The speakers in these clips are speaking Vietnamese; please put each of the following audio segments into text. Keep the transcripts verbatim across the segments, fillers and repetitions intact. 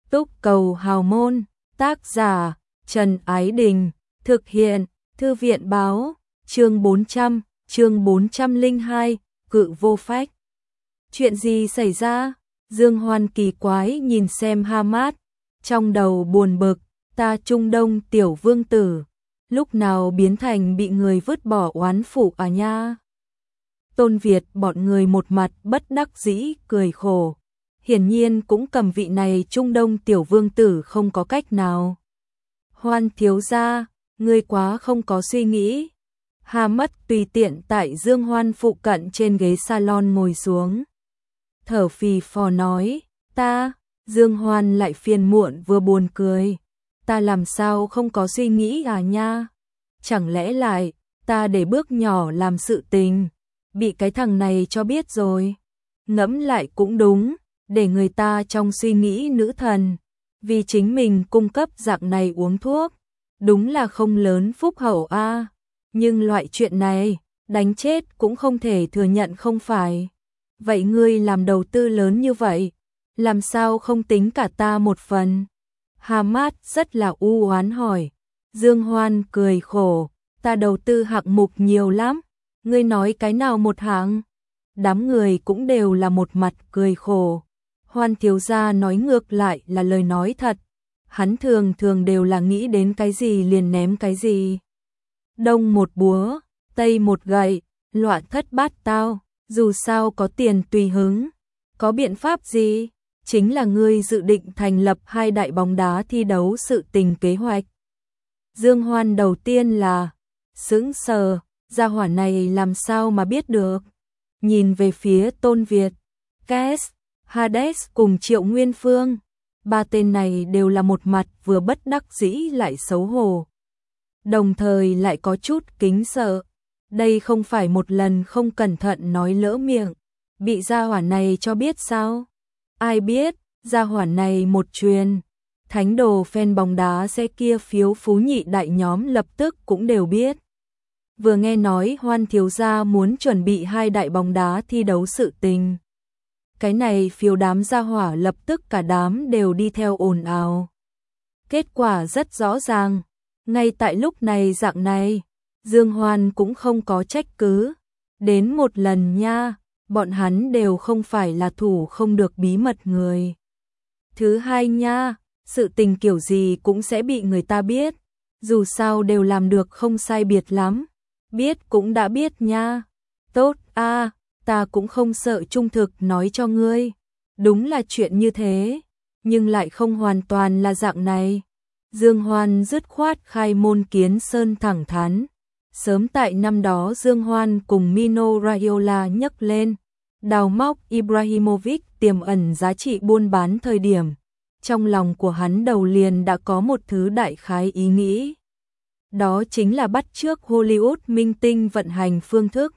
Túc cầu hào môn, tác giả, Trần Ái Đình, thực hiện, Thư viện báo, chương bốn trăm, chương bốn trăm lẻ hai, cự vô phách. Chuyện gì xảy ra? Dương Hoan kỳ quái nhìn xem Hamad, trong đầu buồn bực, ta Trung Đông tiểu vương tử, lúc nào biến thành bị người vứt bỏ oán phụ à nha. Tôn Việt bọn người một mặt bất đắc dĩ cười khổ, hiển nhiên cũng cầm vị này Trung Đông tiểu vương tử không có cách nào. Hoan thiếu gia, ngươi quá không có suy nghĩ. Hamad tùy tiện tại Dương Hoan phụ cận trên ghế salon ngồi xuống, thở phì phò nói, ta, Dương Hoan lại phiền muộn vừa buồn cười, ta làm sao không có suy nghĩ à nha, chẳng lẽ lại, ta để bước nhỏ làm sự tình, bị cái thằng này cho biết rồi, ngẫm lại cũng đúng, để người ta trong suy nghĩ nữ thần, vì chính mình cung cấp dạng này uống thuốc, đúng là không lớn phúc hậu a, à. Nhưng loại chuyện này, đánh chết cũng không thể thừa nhận không phải. Vậy ngươi làm đầu tư lớn như vậy, làm sao không tính cả ta một phần? Hamad rất là u oán hỏi. Dương Hoan cười khổ, ta đầu tư hạng mục nhiều lắm, ngươi nói cái nào một hạng? Đám người cũng đều là một mặt cười khổ. Hoan thiếu gia nói ngược lại là lời nói thật, hắn thường thường đều là nghĩ đến cái gì liền ném cái gì. Đông một búa, tây một gậy, loạn thất bát tao, dù sao có tiền tùy hứng. Có biện pháp gì? Chính là ngươi dự định thành lập hai đại bóng đá thi đấu sự tình kế hoạch. Dương Hoan đầu tiên là sững sờ, gia hỏa này làm sao mà biết được. Nhìn về phía Tôn Việt, Kes, Hades cùng Triệu Nguyên Phương, ba tên này đều là một mặt vừa bất đắc dĩ lại xấu hổ, đồng thời lại có chút kính sợ. Đây không phải một lần không cẩn thận nói lỡ miệng, bị gia hỏa này cho biết sao? Ai biết, gia hỏa này một truyền, thánh đồ fan bóng đá sẽ kia phiếu phú nhị đại nhóm lập tức cũng đều biết. Vừa nghe nói Hoan thiếu gia muốn chuẩn bị hai đại bóng đá thi đấu sự tình. Cái này phiếu đám gia hỏa lập tức cả đám đều đi theo ồn ào. Kết quả rất rõ ràng, ngay tại lúc này dạng này, Dương Hoan cũng không có trách cứ. Đến một lần nha, bọn hắn đều không phải là thủ không được bí mật người. Thứ hai nha, sự tình kiểu gì cũng sẽ bị người ta biết. Dù sao đều làm được không sai biệt lắm. Biết cũng đã biết nha. Tốt a, à, ta cũng không sợ trung thực nói cho ngươi. Đúng là chuyện như thế, nhưng lại không hoàn toàn là dạng này. Dương Hoan dứt khoát khai môn kiến sơn thẳng thắn. Sớm tại năm đó Dương Hoan cùng Mino Raiola nhấc lên, đào móc Ibrahimovic tiềm ẩn giá trị buôn bán thời điểm. Trong lòng của hắn đầu liền đã có một thứ đại khái ý nghĩ. Đó chính là bắt chước Hollywood minh tinh vận hành phương thức.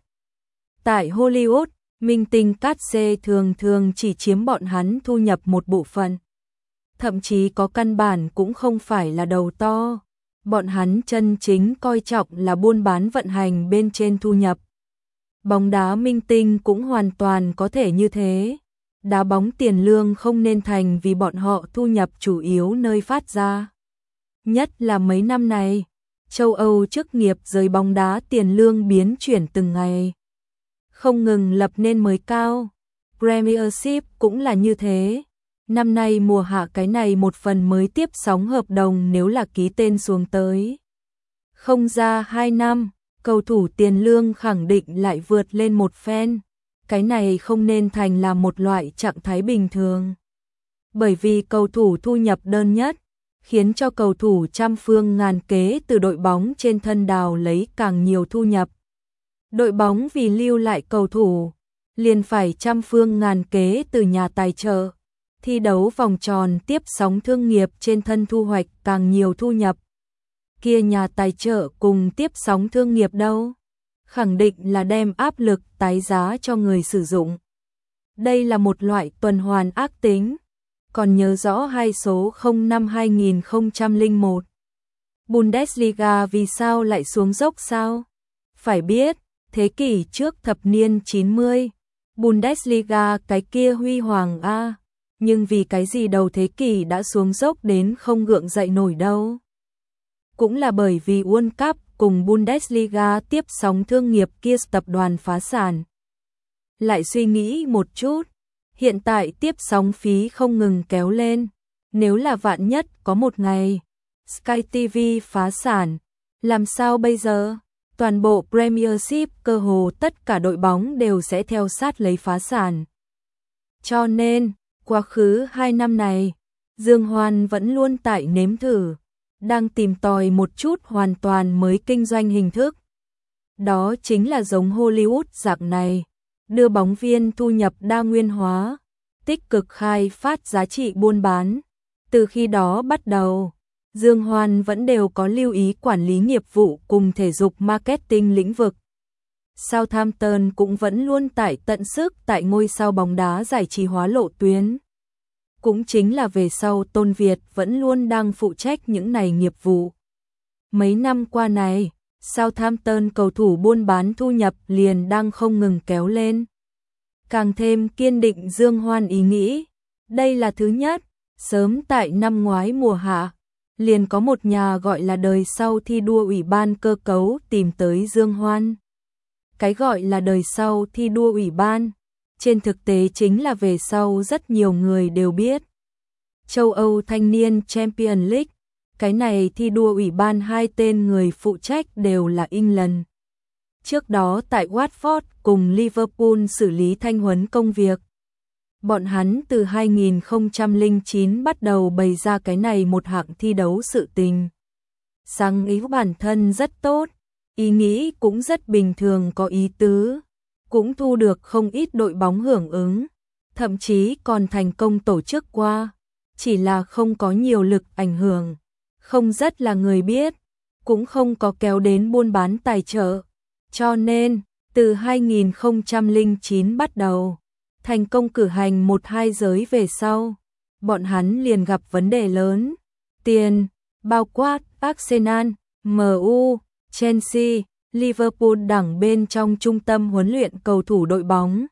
Tại Hollywood, minh tinh cát xê thường thường chỉ chiếm bọn hắn thu nhập một bộ phận. Thậm chí có căn bản cũng không phải là đầu to. Bọn hắn chân chính coi trọng là buôn bán vận hành bên trên thu nhập. Bóng đá minh tinh cũng hoàn toàn có thể như thế. Đá bóng tiền lương không nên thành vì bọn họ thu nhập chủ yếu nơi phát ra. Nhất là mấy năm này, châu Âu chức nghiệp giới bóng đá tiền lương biến chuyển từng ngày, không ngừng lập nên mới cao. Premiership cũng là như thế. Năm nay mùa hạ cái này một phần mới tiếp sóng hợp đồng nếu là ký tên xuống tới. Không ra hai năm, cầu thủ tiền lương khẳng định lại vượt lên một phen. Cái này không nên thành là một loại trạng thái bình thường. Bởi vì cầu thủ thu nhập đơn nhất, khiến cho cầu thủ trăm phương ngàn kế từ đội bóng trên thân đào lấy càng nhiều thu nhập. Đội bóng vì lưu lại cầu thủ, liền phải trăm phương ngàn kế từ nhà tài trợ. Thi đấu vòng tròn tiếp sóng thương nghiệp trên thân thu hoạch càng nhiều thu nhập. Kia nhà tài trợ cùng tiếp sóng thương nghiệp đâu? Khẳng định là đem áp lực tái giá cho người sử dụng. Đây là một loại tuần hoàn ác tính. Còn nhớ rõ hai số không năm hai nghìn không trăm lẻ một. Bundesliga vì sao lại xuống dốc sao? Phải biết, thế kỷ trước thập niên chín mươi, Bundesliga cái kia huy hoàng a. nhưng vì cái gì đầu thế kỷ đã xuống dốc đến không gượng dậy nổi đâu. Cũng là bởi vì World Cup cùng Bundesliga tiếp sóng thương nghiệp kia tập đoàn phá sản. Lại suy nghĩ một chút, hiện tại tiếp sóng phí không ngừng kéo lên, nếu là vạn nhất có một ngày Sky ti vi phá sản, làm sao bây giờ? Toàn bộ Premiership, cơ hồ tất cả đội bóng đều sẽ theo sát lấy phá sản. Cho nên, quá khứ hai năm này, Dương Hoan vẫn luôn tại nếm thử, đang tìm tòi một chút hoàn toàn mới kinh doanh hình thức. Đó chính là giống Hollywood dạng này, đưa bóng viên thu nhập đa nguyên hóa, tích cực khai phát giá trị buôn bán. Từ khi đó bắt đầu, Dương Hoan vẫn đều có lưu ý quản lý nghiệp vụ cùng thể dục marketing lĩnh vực. Southampton cũng vẫn luôn tải tận sức tại ngôi sao bóng đá giải trí hóa lộ tuyến. Cũng chính là về sau Tôn Việt vẫn luôn đang phụ trách những này nghiệp vụ. Mấy năm qua này, Southampton cầu thủ buôn bán thu nhập liền đang không ngừng kéo lên. Càng thêm kiên định Dương Hoan ý nghĩ, đây là thứ nhất, sớm tại năm ngoái mùa hạ, liền có một nhà gọi là đời sau thi đua ủy ban cơ cấu tìm tới Dương Hoan. Cái gọi là đời sau thi đua ủy ban, trên thực tế chính là về sau rất nhiều người đều biết. Châu Âu Thanh niên Champions League, cái này thi đua ủy ban hai tên người phụ trách đều là England. Trước đó tại Watford cùng Liverpool xử lý thanh huấn công việc. Bọn hắn từ hai nghìn không trăm lẻ chín bắt đầu bày ra cái này một hạng thi đấu sự tình. Sáng ý bản thân rất tốt, ý nghĩ cũng rất bình thường có ý tứ, cũng thu được không ít đội bóng hưởng ứng, thậm chí còn thành công tổ chức qua, chỉ là không có nhiều lực ảnh hưởng, không rất là người biết, cũng không có kéo đến buôn bán tài trợ. Cho nên, từ hai nghìn không trăm lẻ chín bắt đầu, thành công cử hành một hai giới về sau, bọn hắn liền gặp vấn đề lớn. Tiền, bao quát Arsenal, em u, Chelsea, Liverpool đẳng bên trong trung tâm huấn luyện cầu thủ đội bóng,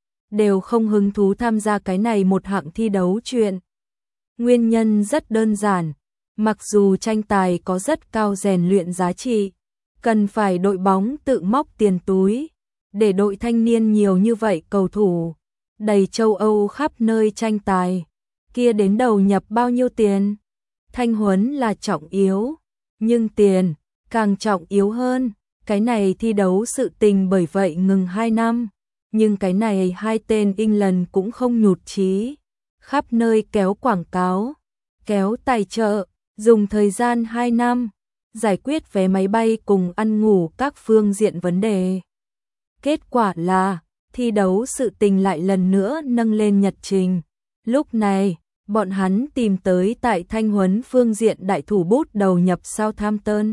đều không hứng thú tham gia cái này một hạng thi đấu chuyện. Nguyên nhân rất đơn giản, mặc dù tranh tài có rất cao rèn luyện giá trị, cần phải đội bóng tự móc tiền túi, để đội thanh niên nhiều như vậy cầu thủ, đầy châu Âu khắp nơi tranh tài, kia đến đầu nhập bao nhiêu tiền? Thanh huấn là trọng yếu, nhưng tiền càng trọng yếu hơn. Cái này thi đấu sự tình bởi vậy ngừng hai năm, nhưng cái này hai tên England cũng không nhụt chí, khắp nơi kéo quảng cáo, kéo tài trợ, dùng thời gian hai năm, giải quyết vé máy bay cùng ăn ngủ các phương diện vấn đề. Kết quả là, thi đấu sự tình lại lần nữa nâng lên nhật trình. Lúc này, bọn hắn tìm tới tại thanh huấn phương diện đại thủ bút đầu nhập Southampton.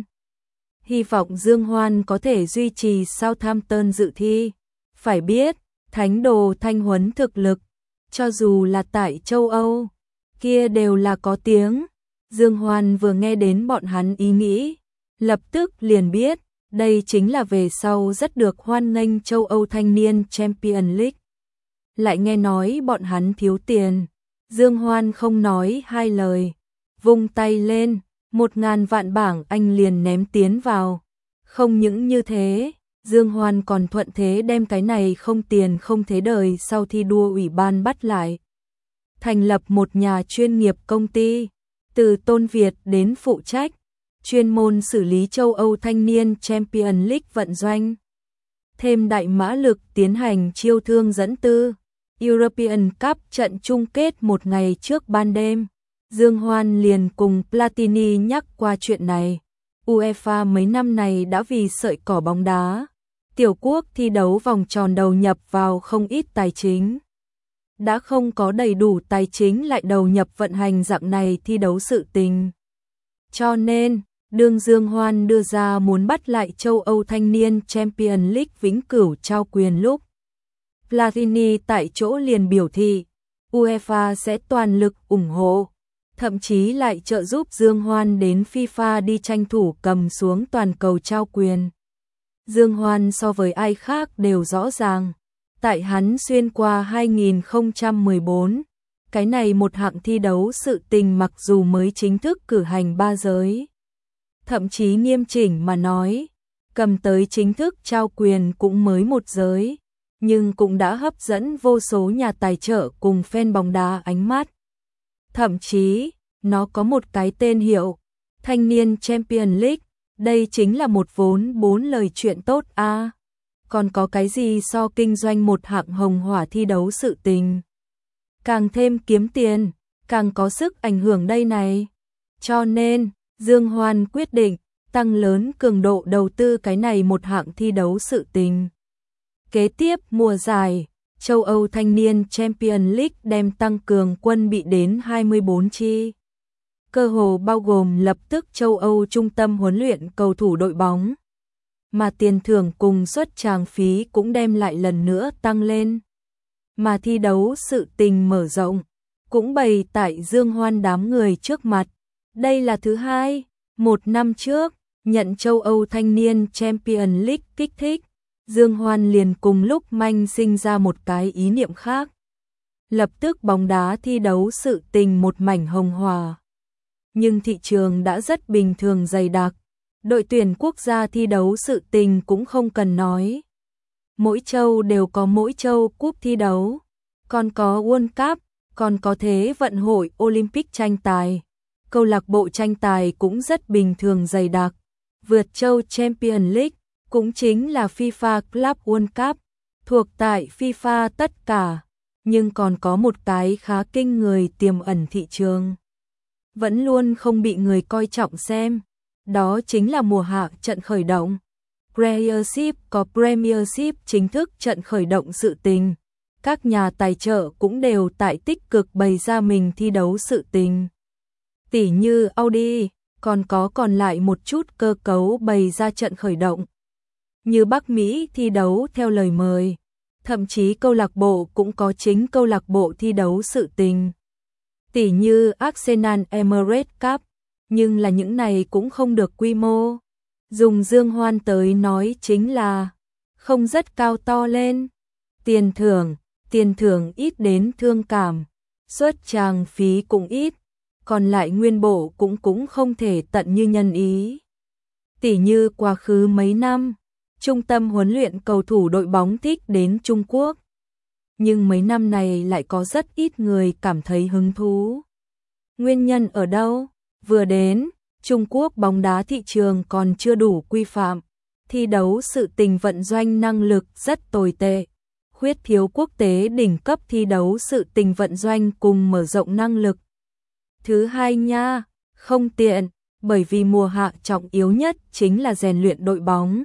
Hy vọng Dương Hoan có thể duy trì Southampton dự thi. Phải biết, thánh đồ thanh huấn thực lực, cho dù là tại châu Âu, kia đều là có tiếng. Dương Hoan vừa nghe đến bọn hắn ý nghĩ, lập tức liền biết, đây chính là về sau rất được hoan nghênh châu Âu thanh niên Champions League. Lại nghe nói bọn hắn thiếu tiền, Dương Hoan không nói hai lời, vung tay lên, một ngàn vạn bảng Anh liền ném tiến vào. Không những như thế, Dương Hoan còn thuận thế đem cái này không tiền không thế đời sau thi đua ủy ban bắt lại. Thành lập một nhà chuyên nghiệp công ty, từ Tôn Việt đến phụ trách, chuyên môn xử lý châu Âu thanh niên Champions League vận doanh. Thêm đại mã lực tiến hành chiêu thương dẫn tư. European Cup trận chung kết một ngày trước ban đêm, Dương Hoan liền cùng Platini nhắc qua chuyện này. UEFA mấy năm này đã vì sợi cỏ bóng đá, tiểu quốc thi đấu vòng tròn đầu nhập vào không ít tài chính. Đã không có đầy đủ tài chính lại đầu nhập vận hành dạng này thi đấu sự tình. Cho nên, đương Dương Hoan đưa ra muốn bắt lại châu Âu thanh niên Champions League vĩnh cửu trao quyền lúc, Platini tại chỗ liền biểu thị, UEFA sẽ toàn lực ủng hộ, thậm chí lại trợ giúp Dương Hoan đến FIFA đi tranh thủ cầm xuống toàn cầu trao quyền. Dương Hoan so với ai khác đều rõ ràng, tại hắn xuyên qua hai nghìn không trăm mười bốn, cái này một hạng thi đấu sự tình mặc dù mới chính thức cử hành ba giới. Thậm chí nghiêm chỉnh mà nói, cầm tới chính thức trao quyền cũng mới một giới, nhưng cũng đã hấp dẫn vô số nhà tài trợ cùng fan bóng đá ánh mắt. Thậm chí, nó có một cái tên hiệu, Thanh niên Champions League, đây chính là một vốn bốn lời chuyện tốt a. À, còn có cái gì so kinh doanh một hạng hồng hỏa thi đấu sự tình. Càng thêm kiếm tiền, càng có sức ảnh hưởng đây này. Cho nên, Dương Hoan quyết định tăng lớn cường độ đầu tư cái này một hạng thi đấu sự tình. Kế tiếp mùa giải, châu Âu Thanh niên Champions League đem tăng cường quân bị đến hai mươi bốn chi. Cơ hồ bao gồm lập tức châu Âu trung tâm huấn luyện cầu thủ đội bóng. Mà tiền thưởng cùng suất tràng phí cũng đem lại lần nữa tăng lên. Mà thi đấu sự tình mở rộng, cũng bày tại Dương Hoan đám người trước mặt. Đây là thứ hai, một năm trước, nhận châu Âu Thanh niên Champions League kích thích, Dương Hoan liền cùng lúc manh sinh ra một cái ý niệm khác. Lập tức bóng đá thi đấu sự tình một mảnh hồng hòa. Nhưng thị trường đã rất bình thường dày đặc, đội tuyển quốc gia thi đấu sự tình cũng không cần nói. Mỗi châu đều có mỗi châu cúp thi đấu, còn có World Cup, còn có Thế vận hội Olympic tranh tài. Câu lạc bộ tranh tài cũng rất bình thường dày đặc. Vượt châu Champions League, cũng chính là FIFA Club World Cup, thuộc tại FIFA tất cả, nhưng còn có một cái khá kinh người tiềm ẩn thị trường. Vẫn luôn không bị người coi trọng xem, đó chính là mùa hạ trận khởi động. Premiership có Premiership chính thức trận khởi động sự tình. Các nhà tài trợ cũng đều tại tích cực bày ra mình thi đấu sự tình. Tỉ như Audi, còn có còn lại một chút cơ cấu bày ra trận khởi động. Như Bắc Mỹ thi đấu theo lời mời, thậm chí câu lạc bộ cũng có chính câu lạc bộ thi đấu sự tình. Tỉ như Arsenal Emirates Cup, nhưng là những này cũng không được quy mô. Dùng Dương Hoan tới nói chính là không rất cao to lên. Tiền thưởng, tiền thưởng ít đến thương cảm, suất tràng phí cũng ít, còn lại nguyên bộ cũng cũng không thể tận như nhân ý. Tỉ như quá khứ mấy năm, trung tâm huấn luyện cầu thủ đội bóng thích đến Trung Quốc. Nhưng mấy năm này lại có rất ít người cảm thấy hứng thú. Nguyên nhân ở đâu? Vừa đến, Trung Quốc bóng đá thị trường còn chưa đủ quy phạm, thi đấu sự tình vận doanh năng lực rất tồi tệ, khuyết thiếu quốc tế đỉnh cấp thi đấu sự tình vận doanh cùng mở rộng năng lực. Thứ hai nha, không tiện, bởi vì mùa hạ trọng yếu nhất chính là rèn luyện đội bóng,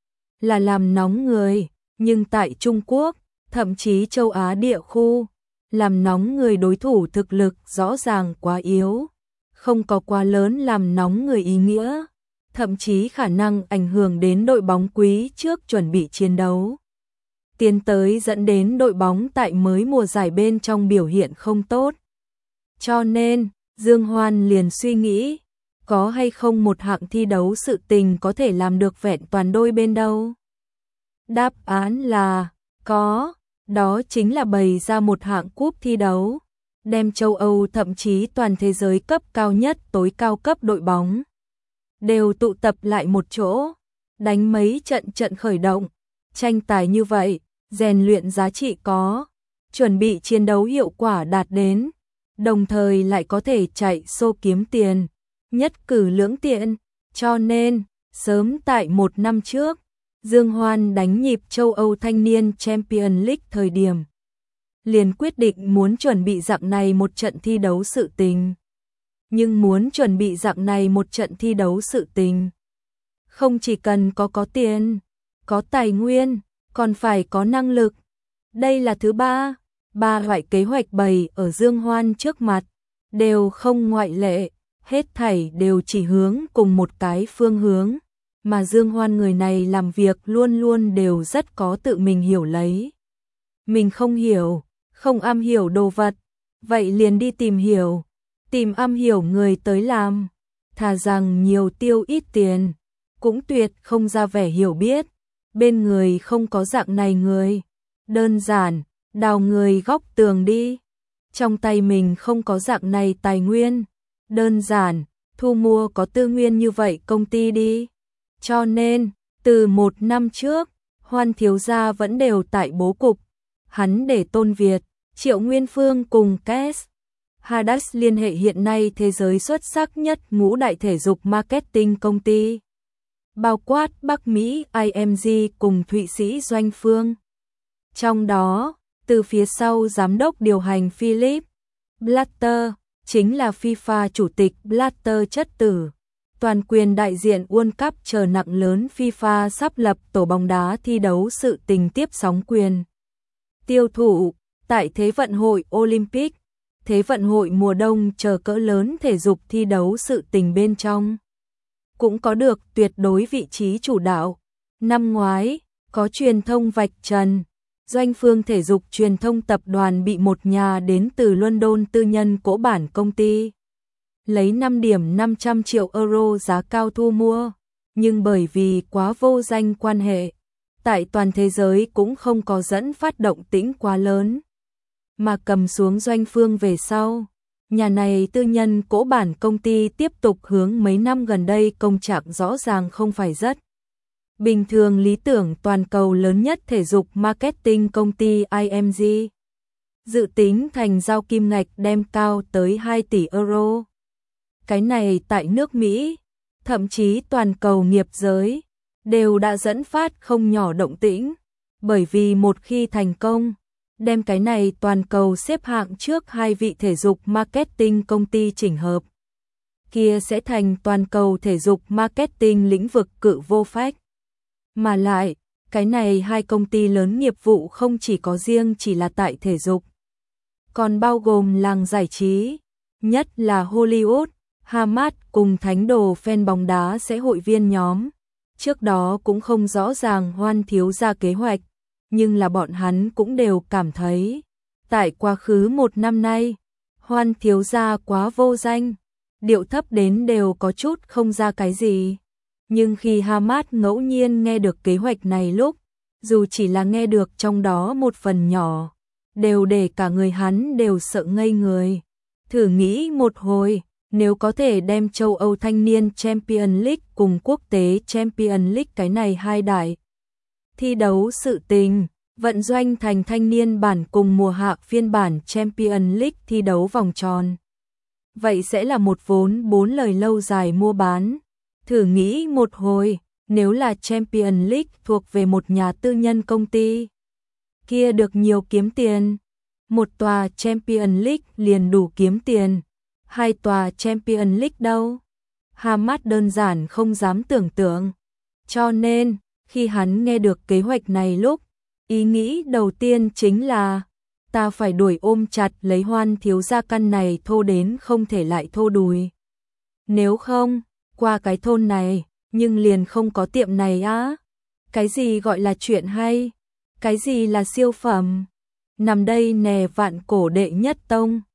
là làm nóng người, nhưng tại Trung Quốc, thậm chí châu Á địa khu, làm nóng người đối thủ thực lực rõ ràng quá yếu, không có quá lớn làm nóng người ý nghĩa, thậm chí khả năng ảnh hưởng đến đội bóng quý trước chuẩn bị chiến đấu. Tiến tới dẫn đến đội bóng tại mới mùa giải bên trong biểu hiện không tốt. Cho nên, Dương Hoan liền suy nghĩ, có hay không một hạng thi đấu sự tình có thể làm được vẹn toàn đôi bên đâu? Đáp án là, có, đó chính là bày ra một hạng cúp thi đấu, đem châu Âu thậm chí toàn thế giới cấp cao nhất tối cao cấp đội bóng đều tụ tập lại một chỗ, đánh mấy trận trận khởi động, tranh tài như vậy, rèn luyện giá trị có, chuẩn bị chiến đấu hiệu quả đạt đến, đồng thời lại có thể chạy xô kiếm tiền, nhất cử lưỡng tiện, cho nên, sớm tại một năm trước, Dương Hoan đánh nhịp châu Âu Thanh niên Champions League thời điểm, liền quyết định muốn chuẩn bị dạng này một trận thi đấu sự tình. Nhưng muốn chuẩn bị dạng này một trận thi đấu sự tình, không chỉ cần có có tiền, có tài nguyên, còn phải có năng lực. Đây là thứ ba, ba loại kế hoạch bày ở Dương Hoan trước mặt, đều không ngoại lệ, hết thảy đều chỉ hướng cùng một cái phương hướng, mà Dương Hoan người này làm việc luôn luôn đều rất có tự mình hiểu lấy. Mình không hiểu, không am hiểu đồ vật, vậy liền đi tìm hiểu, tìm am hiểu người tới làm, thà rằng nhiều tiêu ít tiền, cũng tuyệt không ra vẻ hiểu biết, bên người không có dạng này người, đơn giản, đào người góc tường đi. trong tay mình không có dạng này tài nguyên. Đơn giản, thu mua có tư nguyên như vậy công ty đi. Cho nên, từ một năm trước, Hoan thiếu gia vẫn đều tại bố cục. Hắn để Tôn Việt, Triệu Nguyên Phương cùng Kes Hadass liên hệ hiện nay thế giới xuất sắc nhất ngũ đại thể dục marketing công ty. Bao quát Bắc Mỹ i em giê cùng Thụy Sĩ Doanh Phương. Trong đó, từ phía sau giám đốc điều hành Philip Blatter, chính là FIFA chủ tịch Blatter chất tử. Toàn quyền đại diện World Cup chờ nặng lớn FIFA sắp lập tổ bóng đá thi đấu sự tình tiếp sóng quyền. Tiêu thụ, tại Thế vận hội Olympic, Thế vận hội mùa đông chờ cỡ lớn thể dục thi đấu sự tình bên trong. Cũng có được tuyệt đối vị trí chủ đạo. Năm ngoái, có truyền thông vạch trần. Doanh Phương thể dục truyền thông tập đoàn bị một nhà đến từ London tư nhân cỗ bản công ty. Lấy năm điểm năm trăm triệu euro giá cao thu mua. Nhưng bởi vì quá vô danh quan hệ, tại toàn thế giới cũng không có dẫn phát động tĩnh quá lớn. Mà cầm xuống Doanh Phương về sau, nhà này tư nhân cỗ bản công ty tiếp tục hướng mấy năm gần đây công trạng rõ ràng không phải rất bình thường lý tưởng toàn cầu lớn nhất thể dục marketing công ty i em giê. Dự tính thành giao kim ngạch đem cao tới hai tỷ euro. Cái này tại nước Mỹ, thậm chí toàn cầu nghiệp giới, đều đã dẫn phát không nhỏ động tĩnh. Bởi vì một khi thành công, đem cái này toàn cầu xếp hạng trước hai vị thể dục marketing công ty chỉnh hợp. Kia sẽ thành toàn cầu thể dục marketing lĩnh vực cự vô phách. Mà lại, cái này hai công ty lớn nghiệp vụ không chỉ có riêng chỉ là tại thể dục, còn bao gồm làng giải trí, nhất là Hollywood, Hamas cùng thánh đồ fan bóng đá sẽ hội viên nhóm. Trước đó cũng không rõ ràng Hoan thiếu gia kế hoạch, nhưng là bọn hắn cũng đều cảm thấy, tại quá khứ một năm nay, Hoan thiếu gia quá vô danh, điệu thấp đến đều có chút không ra cái gì. Nhưng khi Hamas ngẫu nhiên nghe được kế hoạch này lúc, dù chỉ là nghe được trong đó một phần nhỏ, đều để cả người hắn đều sợ ngây người. Thử nghĩ một hồi, nếu có thể đem châu Âu thanh niên Champions League cùng quốc tế Champions League cái này hai đại thi đấu sự tình, vận doanh thành thanh niên bản cùng mùa hạ phiên bản Champions League thi đấu vòng tròn. Vậy sẽ là một vốn bốn lời lâu dài mua bán. Thử nghĩ một hồi, nếu là Champions League thuộc về một nhà tư nhân công ty, kia được nhiều kiếm tiền. Một tòa Champions League liền đủ kiếm tiền. Hai tòa Champions League đâu? Hamas đơn giản không dám tưởng tượng. Cho nên, khi hắn nghe được kế hoạch này lúc, ý nghĩ đầu tiên chính là ta phải đuổi ôm chặt lấy Hoan thiếu gia căn này thô đến không thể lại thô đùi. Nếu không, qua cái thôn này, nhưng liền không có tiệm này á. Cái gì gọi là chuyện hay? Cái gì là siêu phẩm? Nằm đây nè vạn cổ đệ nhất tông.